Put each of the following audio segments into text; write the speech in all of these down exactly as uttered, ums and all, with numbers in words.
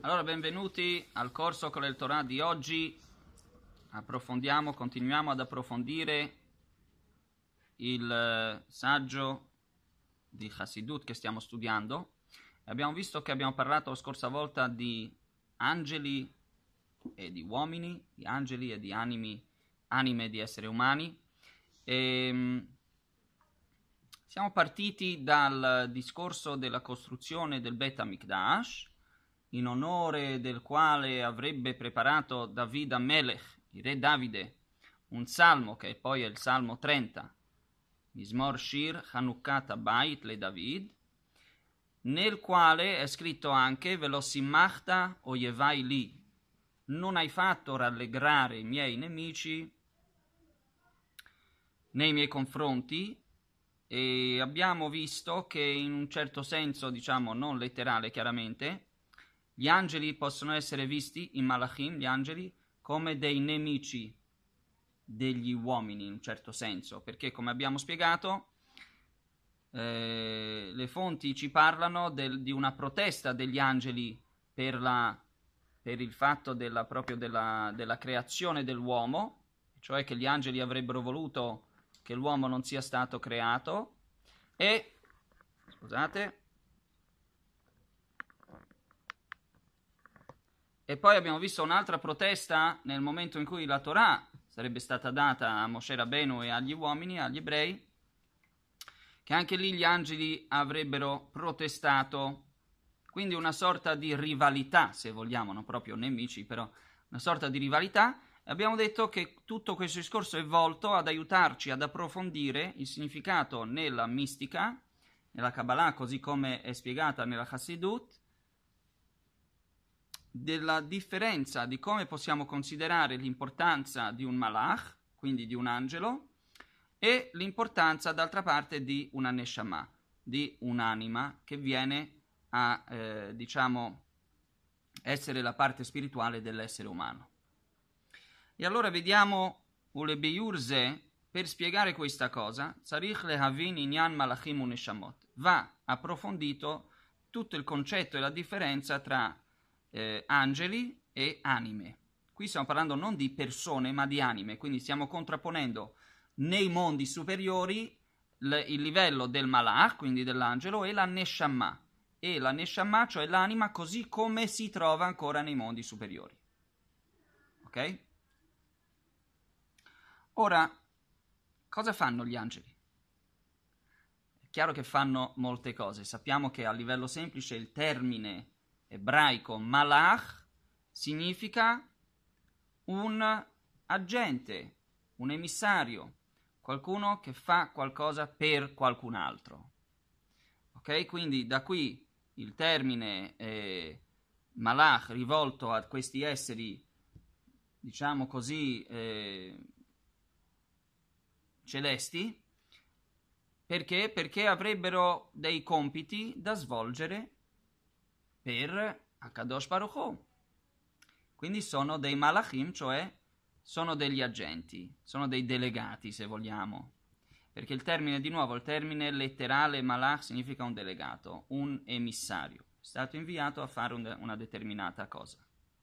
Allora, benvenuti al corso con il Torah di oggi. Approfondiamo, continuiamo ad approfondire il saggio di Chassidut che stiamo studiando. Abbiamo visto che abbiamo parlato la scorsa volta di angeli e di uomini, di angeli e di animi, anime di esseri umani. E siamo partiti dal discorso della costruzione del Bet HaMikdash, in onore del quale avrebbe preparato David Amelech, il re Davide, un salmo che poi è il salmo trenta, Mizmor Shir Chanukkat Habayit le David, nel quale è scritto anche Velosimachta oyevai li, non hai fatto rallegrare i miei nemici nei miei confronti. E abbiamo visto che in un certo senso, diciamo non letterale chiaramente, gli angeli possono essere visti, i malachim, gli angeli, come dei nemici degli uomini in un certo senso, perché come abbiamo spiegato eh, le fonti ci parlano del, di una protesta degli angeli per, la, per il fatto della, proprio della, della creazione dell'uomo, cioè che gli angeli avrebbero voluto che l'uomo non sia stato creato. E scusate e poi abbiamo visto un'altra protesta nel momento in cui la Torah sarebbe stata data a Moshe Rabbeinu e agli uomini, agli ebrei, che anche lì gli angeli avrebbero protestato, quindi una sorta di rivalità, se vogliamo, non proprio nemici, però una sorta di rivalità. Abbiamo detto che tutto questo discorso è volto ad aiutarci ad approfondire il significato nella mistica, nella Kabbalah, così come è spiegata nella Chassidut, della differenza di come possiamo considerare l'importanza di un malach, quindi di un angelo, e l'importanza d'altra parte di una neshama, di un'anima che viene a, eh, diciamo, essere la parte spirituale dell'essere umano. E allora vediamo Ulebeiurze, per spiegare questa cosa, Tzarich lehavin inyan malachim u neshamot. Va approfondito tutto il concetto e la differenza tra eh, angeli e anime. Qui stiamo parlando non di persone, ma di anime, quindi stiamo contrapponendo nei mondi superiori l- il livello del malach, quindi dell'angelo, e la neshama. E la neshama, cioè l'anima, così come si trova ancora nei mondi superiori. Ok? Ora, cosa fanno gli angeli? È chiaro che fanno molte cose. Sappiamo che a livello semplice il termine ebraico malach significa un agente, un emissario, qualcuno che fa qualcosa per qualcun altro. Ok? Quindi da qui il termine eh, malach rivolto a questi esseri, diciamo così, eh, celesti. Perché? Perché avrebbero dei compiti da svolgere per Akadosh Baruch Hu. Quindi sono dei malachim, cioè sono degli agenti, sono dei delegati se vogliamo. Perché il termine, di nuovo, il termine letterale malach significa un delegato, un emissario. È stato inviato a fare un, una determinata cosa.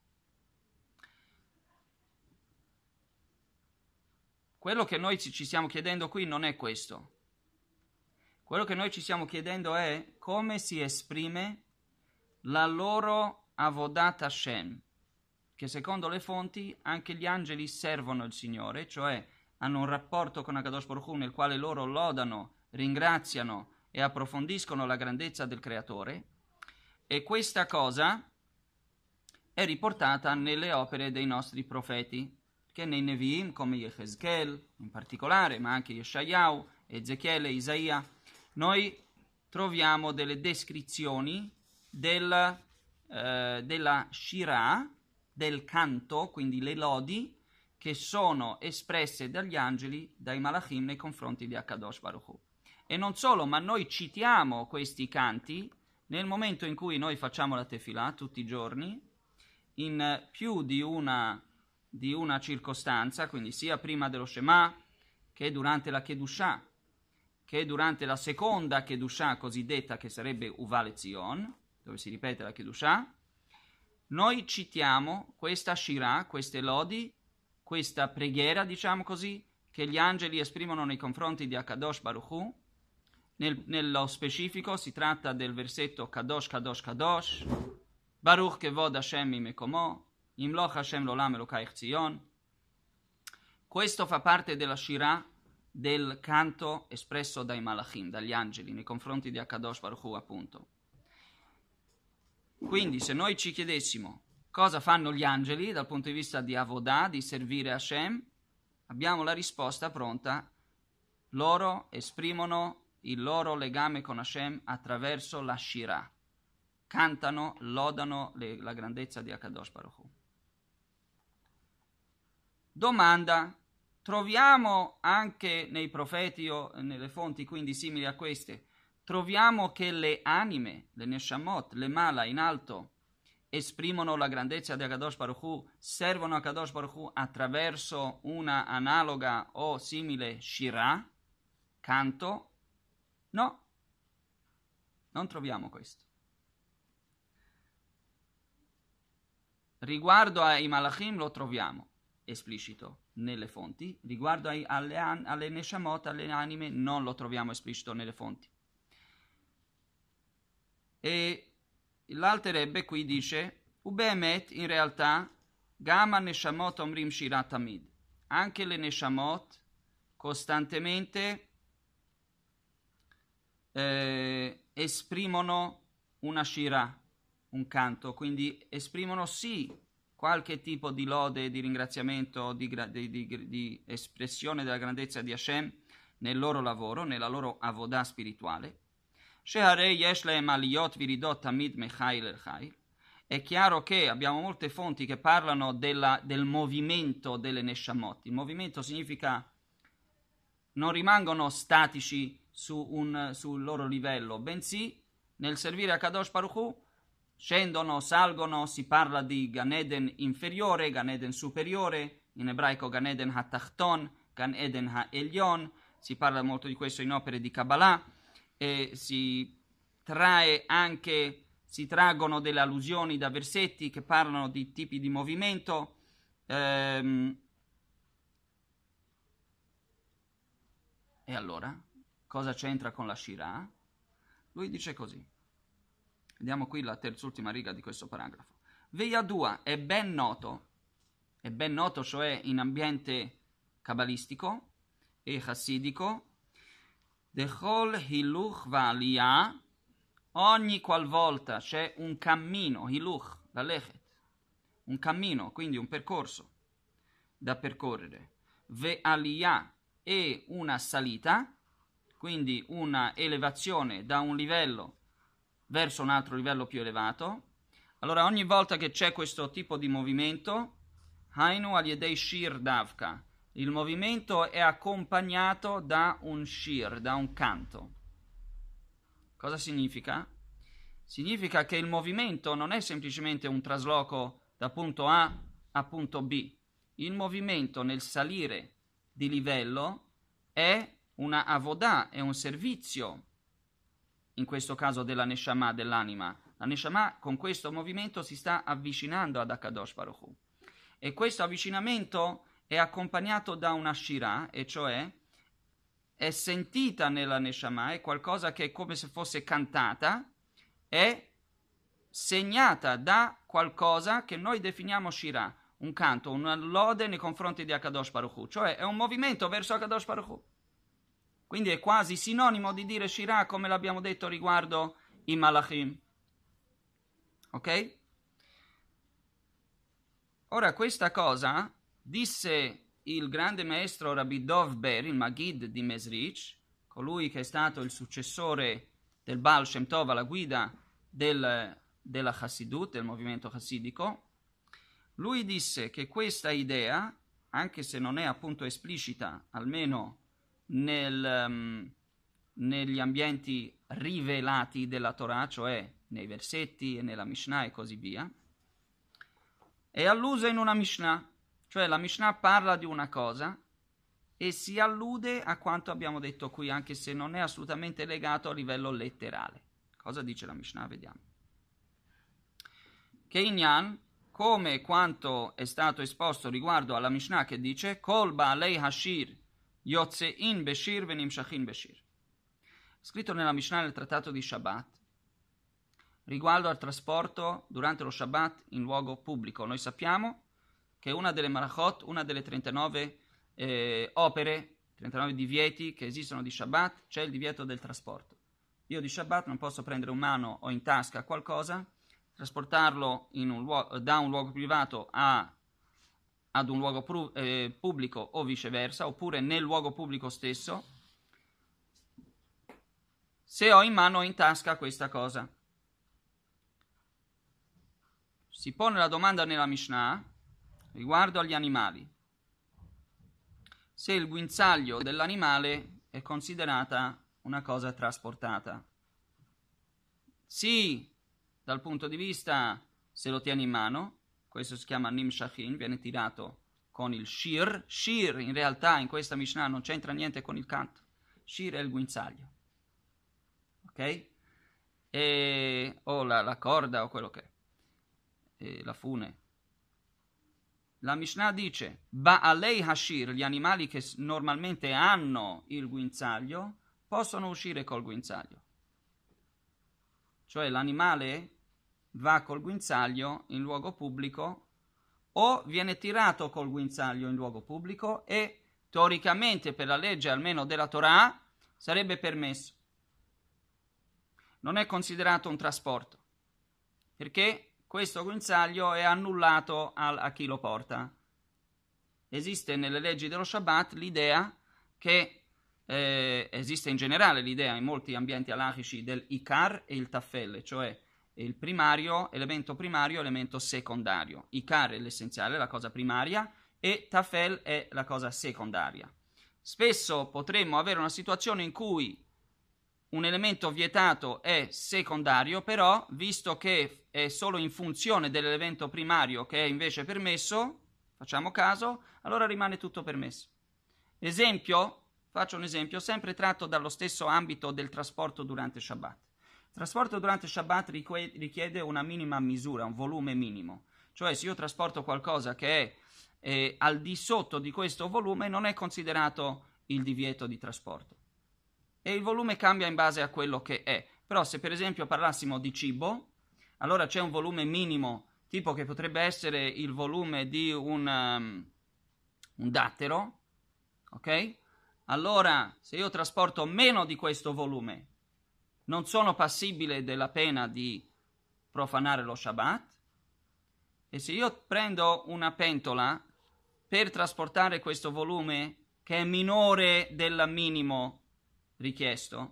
Quello che noi ci stiamo chiedendo qui non è questo. Quello che noi ci stiamo chiedendo è come si esprime la loro Avodat Hashem, che secondo le fonti anche gli angeli servono il Signore, cioè hanno un rapporto con Akadosh Baruch Hu nel quale loro lodano, ringraziano e approfondiscono la grandezza del Creatore, e questa cosa è riportata nelle opere dei nostri profeti, che nei Nevi'im, come Yechezkel in particolare, ma anche Yeshayahu, Ezechiele, Isaia, noi troviamo delle descrizioni del, eh, della Shirah, del canto, quindi le lodi, che sono espresse dagli angeli, dai malachim nei confronti di Akadosh Baruch Hu. E non solo, ma noi citiamo questi canti nel momento in cui noi facciamo la tefillah tutti i giorni, in più di una, di una circostanza, quindi sia prima dello Shema, che durante la Kedushah, che durante la seconda Kedushah cosiddetta, che sarebbe Uva Lezion, dove si ripete la Kedushah, noi citiamo questa Shirah, queste lodi, questa preghiera, diciamo così, che gli angeli esprimono nei confronti di Akadosh Baruch Hu. Nel, nello specifico si tratta del versetto Kadosh, Kadosh, Kadosh, Baruch Kevod Hashem Imekomo, Imloch Hashem Lolam Elokai Zion. Questo fa parte della Shirah del canto espresso dai Malachim, dagli angeli, nei confronti di Akadosh Baruch Hu, appunto. Quindi, se noi ci chiedessimo cosa fanno gli angeli dal punto di vista di Avodah, di servire Hashem, abbiamo la risposta pronta. Loro esprimono il loro legame con Hashem attraverso la Shirah. Cantano, lodano le, la grandezza di Akadosh Baruch Hu. Domanda: troviamo anche nei profeti o nelle fonti quindi simili a queste, troviamo che le anime, le Neshamot, le Mala in alto, esprimono la grandezza di Akadosh Baruch Hu, servono a Akadosh Baruch Hu attraverso una analoga o simile Shirah, canto? No, non troviamo questo. Riguardo ai Malachim lo troviamo esplicito nelle fonti, riguardo ai, alle, alle Neshamot, alle anime, non lo troviamo esplicito nelle fonti. E l'Alter Rebbe qui dice, Ubemet, in realtà, Gama Neshamot Omrim Shirah Tamid. Anche le Neshamot costantemente eh, esprimono una Shirah, un canto, quindi esprimono sì qualche tipo di lode, di ringraziamento, di, di, di, di espressione della grandezza di Hashem nel loro lavoro, nella loro avodah spirituale. È chiaro che abbiamo molte fonti che parlano della, del movimento delle Neshamot. Il movimento significa non rimangono statici su un, sul loro livello, bensì nel servire a Kadosh Baruch Hu scendono, salgono, si parla di Gan Eden inferiore, Gan Eden superiore, in ebraico Gan Eden HaTachton, Gan Eden HaElyon, si parla molto di questo in opere di Kabbalah, e si trae anche, si traggono delle allusioni da versetti che parlano di tipi di movimento. Ehm, e allora, cosa c'entra con la Shirah? Lui dice così. Vediamo qui la terz'ultima riga di questo paragrafo. Veyadua è ben noto, è ben noto cioè in ambiente cabalistico e chassidico, Dechol hiluch va'aliyah, ogni qualvolta c'è un cammino, hiluch, la lechet, un cammino, quindi un percorso da percorrere, ve'aliyah e una salita, quindi una elevazione da un livello verso un altro livello più elevato. Allora ogni volta che c'è questo tipo di movimento, Hainu al yedei shir davka, il movimento è accompagnato da un shir, da un canto. Cosa significa? Significa che il movimento non è semplicemente un trasloco da punto A a punto B. Il movimento nel salire di livello è una avodah, è un servizio, in questo caso della Neshama, dell'anima. La Neshama con questo movimento si sta avvicinando ad Akadosh Baruch Hu. E questo avvicinamento è accompagnato da una Shirah, e cioè è sentita nella Neshama, è qualcosa che è come se fosse cantata, è segnata da qualcosa che noi definiamo Shirah, un canto, una lode nei confronti di Akadosh Baruch Hu, cioè è un movimento verso Akadosh Baruch Hu. Quindi è quasi sinonimo di dire Shirah, come l'abbiamo detto riguardo i Malachim. Ok? Ora questa cosa disse il grande maestro Rabbi Dov Ber, il Magid di Mesrich, colui che è stato il successore del Baal Shem Tov alla guida del, della Chassidut, del movimento chassidico. Lui disse che questa idea, anche se non è appunto esplicita, almeno nel, um, negli ambienti rivelati della Torah, cioè nei versetti e nella Mishnah e così via, è allusa in una Mishnah, cioè la Mishnah parla di una cosa e si allude a quanto abbiamo detto qui, anche se non è assolutamente legato a livello letterale. Cosa dice la Mishnah? Vediamo. che inyan, come quanto è stato esposto riguardo alla Mishnah che dice Kol ba'alei hashir yotzein beshir venimshachin beshir. Scritto nella Mishnah nel trattato di Shabbat, riguardo al trasporto durante lo Shabbat in luogo pubblico. Noi sappiamo che una delle marachot, una delle trentanove eh, opere, trentanove divieti che esistono di Shabbat, c'è il divieto del trasporto. Io di Shabbat non posso prendere in mano o in tasca qualcosa, trasportarlo in un luogo, da un luogo privato a, ad un luogo pru, eh, pubblico o viceversa, oppure nel luogo pubblico stesso, se ho in mano o in tasca questa cosa. Si pone la domanda nella Mishnah riguardo agli animali. Se il guinzaglio dell'animale è considerata una cosa trasportata. Sì, dal punto di vista se lo tieni in mano, questo si chiama nimshachin, viene tirato con il shir. Shir in realtà in questa Mishnah non c'entra niente con il canto. Shir è il guinzaglio. Ok? E, o la, la corda o quello che è. E la fune. La Mishnah dice Ba'alei hashir, gli animali che normalmente hanno il guinzaglio possono uscire col guinzaglio. Cioè l'animale va col guinzaglio in luogo pubblico o viene tirato col guinzaglio in luogo pubblico e teoricamente per la legge almeno della Torah sarebbe permesso. Non è considerato un trasporto perché questo guinzaglio è annullato al, a chi lo porta. Esiste nelle leggi dello Shabbat l'idea che eh, esiste in generale l'idea in molti ambienti halachici del ikar e il tafel, cioè il primario, elemento primario, elemento secondario. Ikar è l'essenziale, la cosa primaria, e tafel è la cosa secondaria. Spesso potremmo avere una situazione in cui un elemento vietato è secondario, però, visto che è solo in funzione dell'elemento primario che è invece permesso, facciamo caso, allora rimane tutto permesso. Esempio, faccio un esempio, sempre tratto dallo stesso ambito del trasporto durante Shabbat. Il trasporto durante Shabbat richiede una minima misura, un volume minimo. Cioè, se io trasporto qualcosa che è eh, al di sotto di questo volume, non è considerato il divieto di trasporto. E il volume cambia in base a quello che è. Però se per esempio parlassimo di cibo, allora c'è un volume minimo, tipo che potrebbe essere il volume di un, um, un dattero, ok? Allora, se io trasporto meno di questo volume, non sono passibile della pena di profanare lo Shabbat. E se io prendo una pentola per trasportare questo volume che è minore del minimo richiesto,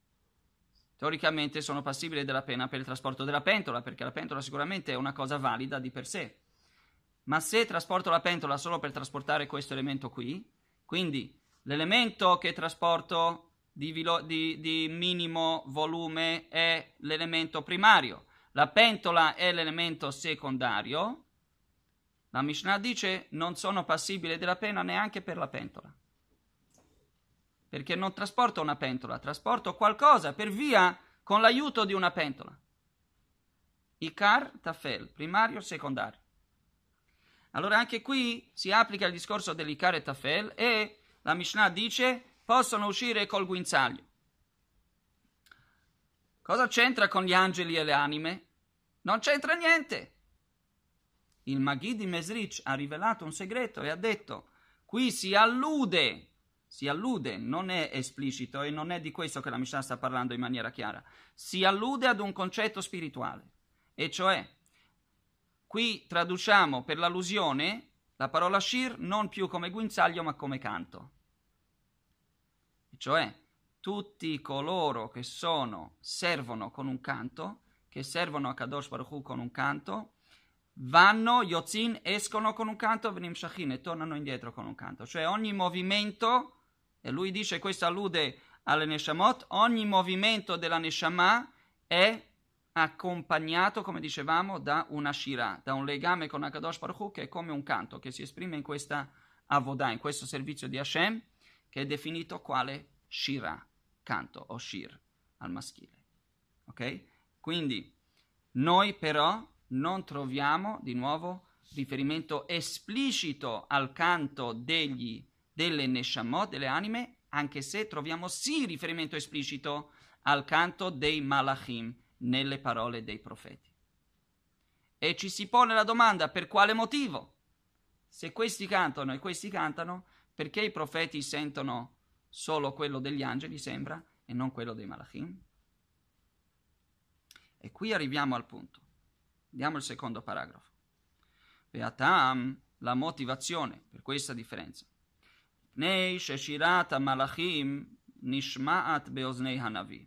teoricamente sono passibile della pena per il trasporto della pentola, perché la pentola sicuramente è una cosa valida di per sé. Ma se trasporto la pentola solo per trasportare questo elemento qui, quindi l'elemento che trasporto di, vilo- di, di minimo volume è l'elemento primario, la pentola è l'elemento secondario, la Mishnah dice non sono passibile della pena neanche per la pentola. Perché non trasporto una pentola, trasporto qualcosa per via con l'aiuto di una pentola. Ikar, tafel, primario, secondario. Allora anche qui si applica il discorso dell'ikar e tafel e la Mishnah dice possono uscire col guinzaglio. Cosa c'entra con gli angeli e le anime? Non c'entra niente. Il Maggid di Mesrich ha rivelato un segreto e ha detto qui si allude Si allude, non è esplicito e non è di questo che la Mishnah sta parlando in maniera chiara. Si allude ad un concetto spirituale. E cioè, qui traduciamo per l'allusione la parola shir non più come guinzaglio ma come canto. E cioè, tutti coloro che sono, servono con un canto, che servono a Kadosh Baruch Hu con un canto, vanno, yotzin, escono con un canto, venim shachin, e tornano indietro con un canto. Cioè ogni movimento, e lui dice questo allude alle Neshamot, ogni movimento della Neshama è accompagnato, come dicevamo, da una shira, da un legame con Akadosh Baruch Hu che è come un canto, che si esprime in questa avodah, in questo servizio di Hashem, che è definito quale shira, canto o shir al maschile. Ok? Quindi noi però non troviamo di nuovo riferimento esplicito al canto degli, delle Neshamot, delle anime, anche se troviamo sì riferimento esplicito al canto dei Malachim nelle parole dei profeti. E ci si pone la domanda: per quale motivo? Se questi cantano e questi cantano, perché i profeti sentono solo quello degli angeli, sembra, e non quello dei Malachim? E qui arriviamo al punto. Andiamo al secondo paragrafo. Beatam, la motivazione per questa differenza. Pnei sheshirat malachim nishma'at beoznei hanavi.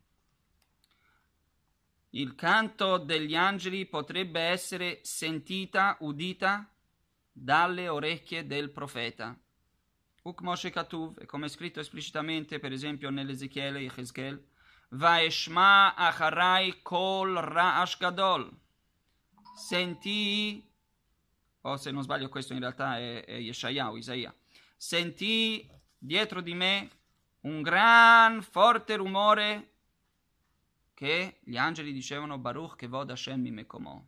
Il canto degli angeli potrebbe essere sentita, udita dalle orecchie del profeta. Ukmoshe katuv, come è scritto esplicitamente per esempio nell'Ezechiele Yechezkel, Vaeshma acharai kol ra'ash gadol. Sentì, o se non sbaglio questo in realtà è, è Yeshayahu, Isaia, sentì dietro di me un gran forte rumore che gli angeli dicevano Baruch kevod Hashem mimekomo.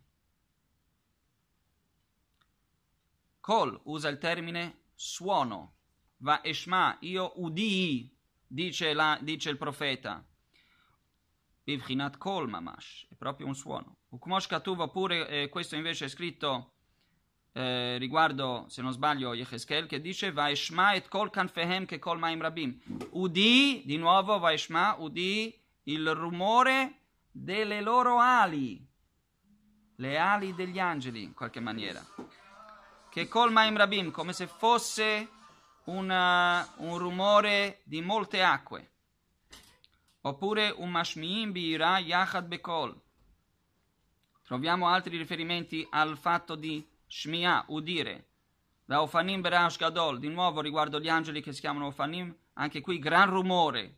Kol usa il termine suono. Va eshma, io udii, dice, la, dice il profeta. Bivchinat kol mamash, è proprio un suono. Ukmosh katuv, oppure eh, questo invece è scritto eh, riguardo, se non sbaglio, Yechezkel, che dice va eshma et kol kanfehem che kol maim rabim. Udì, di nuovo, va eshma, udì il rumore delle loro ali, le ali degli angeli in qualche maniera, che kol maim rabim, come se fosse una, un rumore di molte acque, oppure un mashmiim bi'ira yachad bekol. Troviamo altri riferimenti al fatto di shmi'a, udire. Da ofanim berash gadol, di nuovo riguardo gli angeli che si chiamano ofanim, anche qui gran rumore.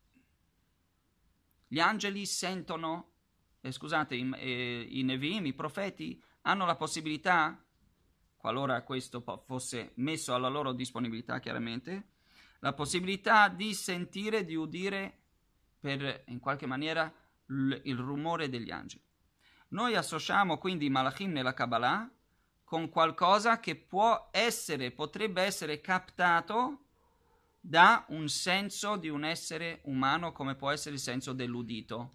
Gli angeli sentono, eh, scusate, i, eh, i Nevi'im, i profeti, hanno la possibilità, qualora questo fosse messo alla loro disponibilità chiaramente, la possibilità di sentire, di udire per, in qualche maniera, l- il rumore degli angeli. Noi associamo quindi i Malachim nella Kabbalah con qualcosa che può essere, potrebbe essere captato da un senso di un essere umano, come può essere il senso dell'udito.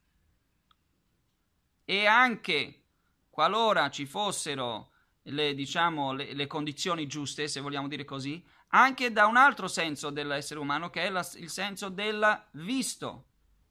E anche qualora ci fossero le, diciamo, le, le condizioni giuste, se vogliamo dire così, anche da un altro senso dell'essere umano, che è la, il senso del visto.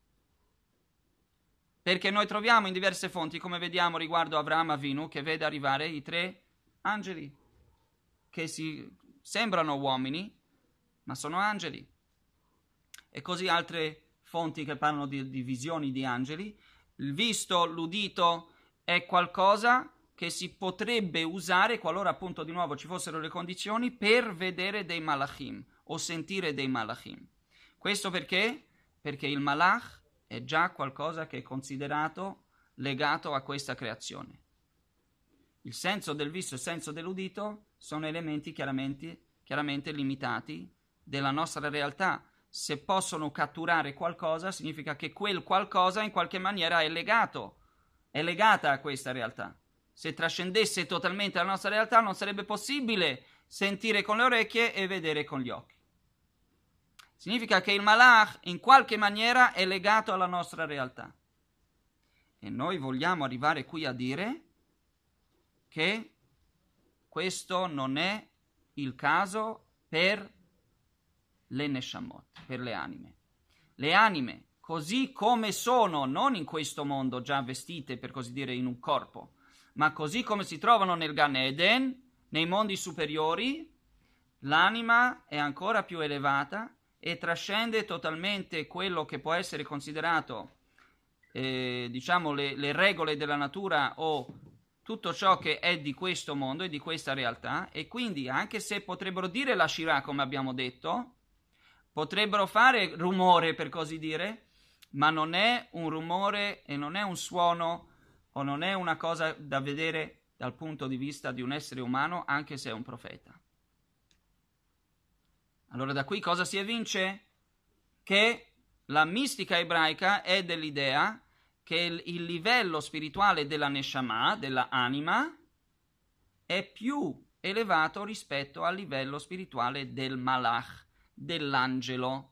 Perché noi troviamo in diverse fonti, come vediamo riguardo Avraham Avinu, che vede arrivare i tre angeli, che si sembrano uomini, ma sono angeli. E così altre fonti che parlano di, di visioni di angeli. Il visto, l'udito è qualcosa che si potrebbe usare qualora appunto di nuovo ci fossero le condizioni per vedere dei malachim o sentire dei malachim. Questo perché? Perché il malach è già qualcosa che è considerato legato a questa creazione. Il senso del visto e il senso dell'udito sono elementi chiaramente, chiaramente limitati della nostra realtà. Se possono catturare qualcosa, significa che quel qualcosa in qualche maniera è legato, è legata a questa realtà. Se trascendesse totalmente la nostra realtà, non sarebbe possibile sentire con le orecchie e vedere con gli occhi. Significa che il malach in qualche maniera è legato alla nostra realtà. E noi vogliamo arrivare qui a dire che questo non è il caso per le neshamot, per le anime. Le anime, così come sono, non in questo mondo già vestite, per così dire, in un corpo, ma così come si trovano nel Gan Eden, nei mondi superiori, l'anima è ancora più elevata e trascende totalmente quello che può essere considerato, eh, diciamo, le, le regole della natura o tutto ciò che è di questo mondo e di questa realtà, e quindi anche se potrebbero dire la Shirah, come abbiamo detto, potrebbero fare rumore, per così dire, ma non è un rumore e non è un suono o non è una cosa da vedere dal punto di vista di un essere umano, anche se è un profeta. Allora da qui cosa si evince? Che la mistica ebraica è dell'idea che il, il livello spirituale della Neshama, della anima, è più elevato rispetto al livello spirituale del Malach, dell'angelo.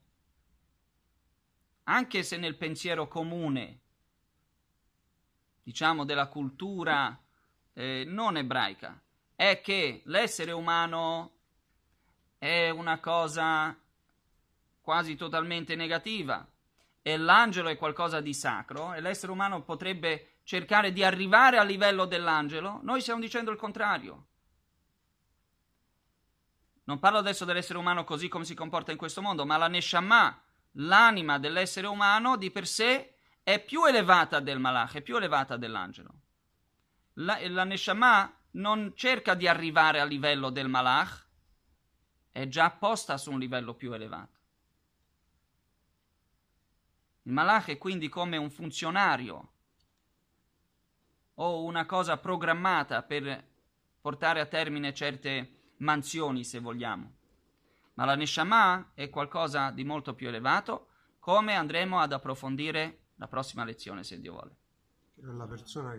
Anche se nel pensiero comune, diciamo della cultura eh, non ebraica, è che l'essere umano è una cosa quasi totalmente negativa e l'angelo è qualcosa di sacro e l'essere umano potrebbe cercare di arrivare al livello dell'angelo, noi stiamo dicendo il contrario. Non parlo adesso dell'essere umano così come si comporta in questo mondo, ma la Neshama, l'anima dell'essere umano di per sé è più elevata del Malach, è più elevata dell'angelo. La, la Neshama non cerca di arrivare al livello del Malach, è già posta su un livello più elevato. Il Malach è quindi come un funzionario o una cosa programmata per portare a termine certe mansioni, se vogliamo. Ma la Neshama è qualcosa di molto più elevato, come andremo ad approfondire la prossima lezione, se Dio vuole. La persona che